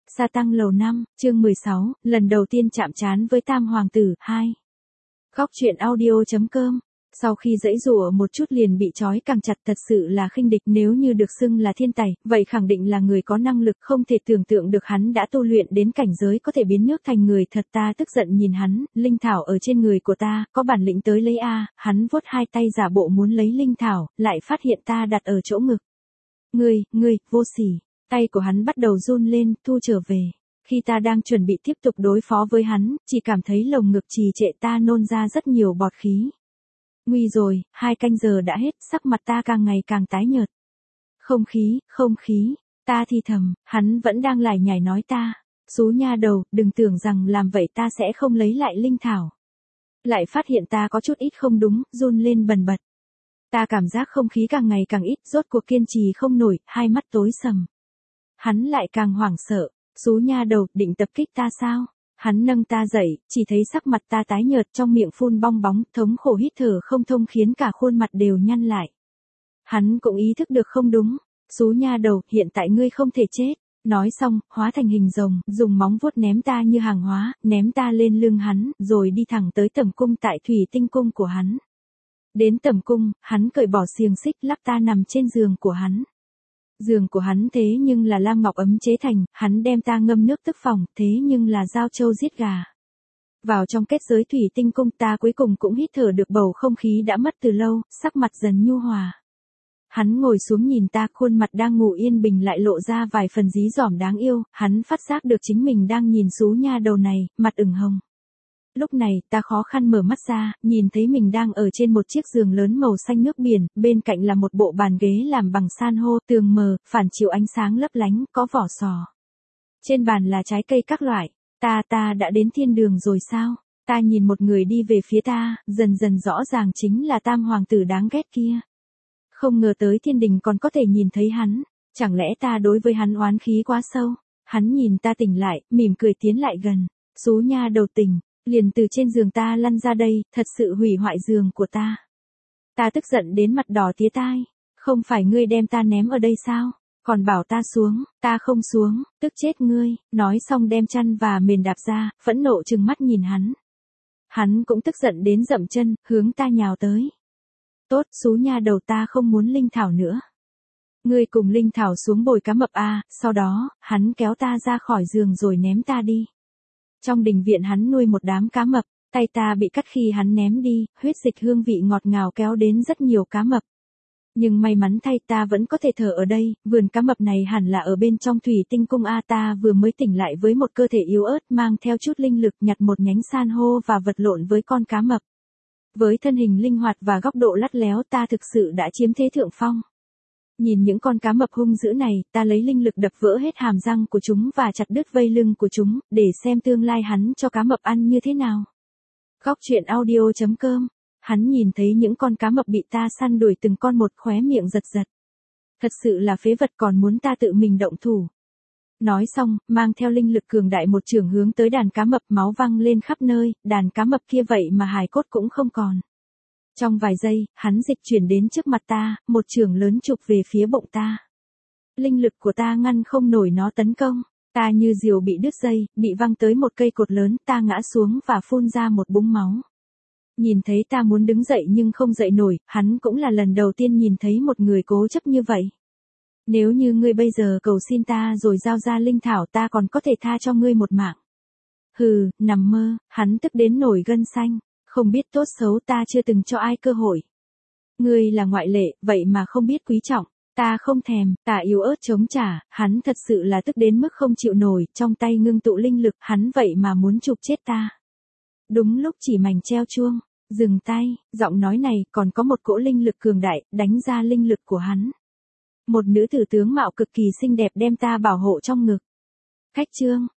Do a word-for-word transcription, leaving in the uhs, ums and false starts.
Sa tăng lầu năm, chương mười sáu, lần đầu tiên chạm trán với Tam Hoàng tử, hai. Góc truyện audio.com. Sau khi giãy giụa một chút liền bị trói càng chặt, thật sự là khinh địch, nếu như được xưng là thiên tài, vậy khẳng định là người có năng lực, không thể tưởng tượng được hắn đã tu luyện đến cảnh giới có thể biến nước thành người thật. Ta tức giận nhìn hắn, linh thảo ở trên người của ta, có bản lĩnh tới lấy a. Hắn vuốt hai tay giả bộ muốn lấy linh thảo, lại phát hiện ta đặt ở chỗ ngực. Ngươi, ngươi, vô sỉ. Tay của hắn bắt đầu run lên, thu trở về. Khi ta đang chuẩn bị tiếp tục đối phó với hắn, chỉ cảm thấy lồng ngực trì trệ, ta nôn ra rất nhiều bọt khí. Nguy rồi, hai canh giờ đã hết, sắc mặt ta càng ngày càng tái nhợt. Không khí, không khí, ta thì thầm, hắn vẫn đang lải nhải nói ta. Xú nha đầu, đừng tưởng rằng làm vậy ta sẽ không lấy lại linh thảo. Lại phát hiện ta có chút ít không đúng, run lên bần bật. Ta cảm giác không khí càng ngày càng ít, rốt cuộc kiên trì không nổi, hai mắt tối sầm. Hắn lại càng hoảng sợ, xú nha đầu, định tập kích ta sao? Hắn nâng ta dậy, chỉ thấy sắc mặt ta tái nhợt, trong miệng phun bong bóng, thống khổ hít thở không thông khiến cả khuôn mặt đều nhăn lại. Hắn cũng ý thức được không đúng, xú nha đầu, hiện tại ngươi không thể chết. Nói xong, hóa thành hình rồng, dùng móng vuốt ném ta như hàng hóa, ném ta lên lưng hắn, rồi đi thẳng tới tẩm cung tại thủy tinh cung của hắn. Đến tẩm cung, hắn cởi bỏ xiềng xích, lắc ta nằm trên giường của hắn. Giường của hắn thế nhưng là lam ngọc ấm chế thành, hắn đem ta ngâm nước tức phòng, thế nhưng là dao trâu giết gà. Vào trong kết giới thủy tinh cung, ta cuối cùng cũng hít thở được bầu không khí đã mất từ lâu, sắc mặt dần nhu hòa. Hắn ngồi xuống nhìn ta, khuôn mặt đang ngủ yên bình lại lộ ra vài phần dí dỏm đáng yêu, hắn phát giác được chính mình đang nhìn xú nha đầu này, mặt ửng hồng. Lúc này, ta khó khăn mở mắt ra, nhìn thấy mình đang ở trên một chiếc giường lớn màu xanh nước biển, bên cạnh là một bộ bàn ghế làm bằng san hô, tường mờ, phản chiếu ánh sáng lấp lánh, có vỏ sò. Trên bàn là trái cây các loại. Ta ta đã đến thiên đường rồi sao? Ta nhìn một người đi về phía ta, dần dần rõ ràng chính là Tam Hoàng tử đáng ghét kia. Không ngờ tới thiên đình còn có thể nhìn thấy hắn, chẳng lẽ ta đối với hắn oán khí quá sâu? Hắn nhìn ta tỉnh lại, mỉm cười tiến lại gần, xú nha đầu tỉnh. Liền từ trên giường ta lăn ra đây, thật sự hủy hoại giường của ta. Ta tức giận đến mặt đỏ tía tai, không phải ngươi đem ta ném ở đây sao, còn bảo ta xuống, ta không xuống, tức chết ngươi, nói xong đem chăn và mền đạp ra, phẫn nộ trừng mắt nhìn hắn. Hắn cũng tức giận đến dậm chân, hướng ta nhào tới. Tốt, xú nha đầu, ta không muốn linh thảo nữa. Ngươi cùng linh thảo xuống bồi cá mập a. Sau đó, hắn kéo ta ra khỏi giường rồi ném ta đi. Trong đình viện hắn nuôi một đám cá mập, tay ta bị cắt khi hắn ném đi, huyết dịch hương vị ngọt ngào kéo đến rất nhiều cá mập. Nhưng may mắn thay ta vẫn có thể thở ở đây, vườn cá mập này hẳn là ở bên trong thủy tinh cung a. Ta vừa mới tỉnh lại với một cơ thể yếu ớt mang theo chút linh lực, nhặt một nhánh san hô và vật lộn với con cá mập. Với thân hình linh hoạt và góc độ lắt léo, ta thực sự đã chiếm thế thượng phong. Nhìn những con cá mập hung dữ này, ta lấy linh lực đập vỡ hết hàm răng của chúng và chặt đứt vây lưng của chúng, để xem tương lai hắn cho cá mập ăn như thế nào. Góc truyện audio.com. Hắn nhìn thấy những con cá mập bị ta săn đuổi từng con một, khóe miệng giật giật. Thật sự là phế vật, còn muốn ta tự mình động thủ. Nói xong, mang theo linh lực cường đại một chưởng hướng tới đàn cá mập, máu văng lên khắp nơi, đàn cá mập kia vậy mà hài cốt cũng không còn. Trong vài giây, hắn dịch chuyển đến trước mặt ta, một chưởng lớn chụp về phía bụng ta. Linh lực của ta ngăn không nổi nó tấn công, ta như diều bị đứt dây, bị văng tới một cây cột lớn, ta ngã xuống và phun ra một búng máu. Nhìn thấy ta muốn đứng dậy nhưng không dậy nổi, hắn cũng là lần đầu tiên nhìn thấy một người cố chấp như vậy. Nếu như ngươi bây giờ cầu xin ta rồi giao ra linh thảo, ta còn có thể tha cho ngươi một mạng. Hừ, nằm mơ, hắn tức đến nổi gân xanh. Không biết tốt xấu, ta chưa từng cho ai cơ hội. Ngươi là ngoại lệ, vậy mà không biết quý trọng, ta không thèm, ta yếu ớt chống trả, hắn thật sự là tức đến mức không chịu nổi, trong tay ngưng tụ linh lực, hắn vậy mà muốn chụp chết ta. Đúng lúc chỉ mảnh treo chuông, dừng tay, giọng nói này còn có một cỗ linh lực cường đại, đánh ra linh lực của hắn. Một nữ tử tướng mạo cực kỳ xinh đẹp đem ta bảo hộ trong ngực. Khách trương,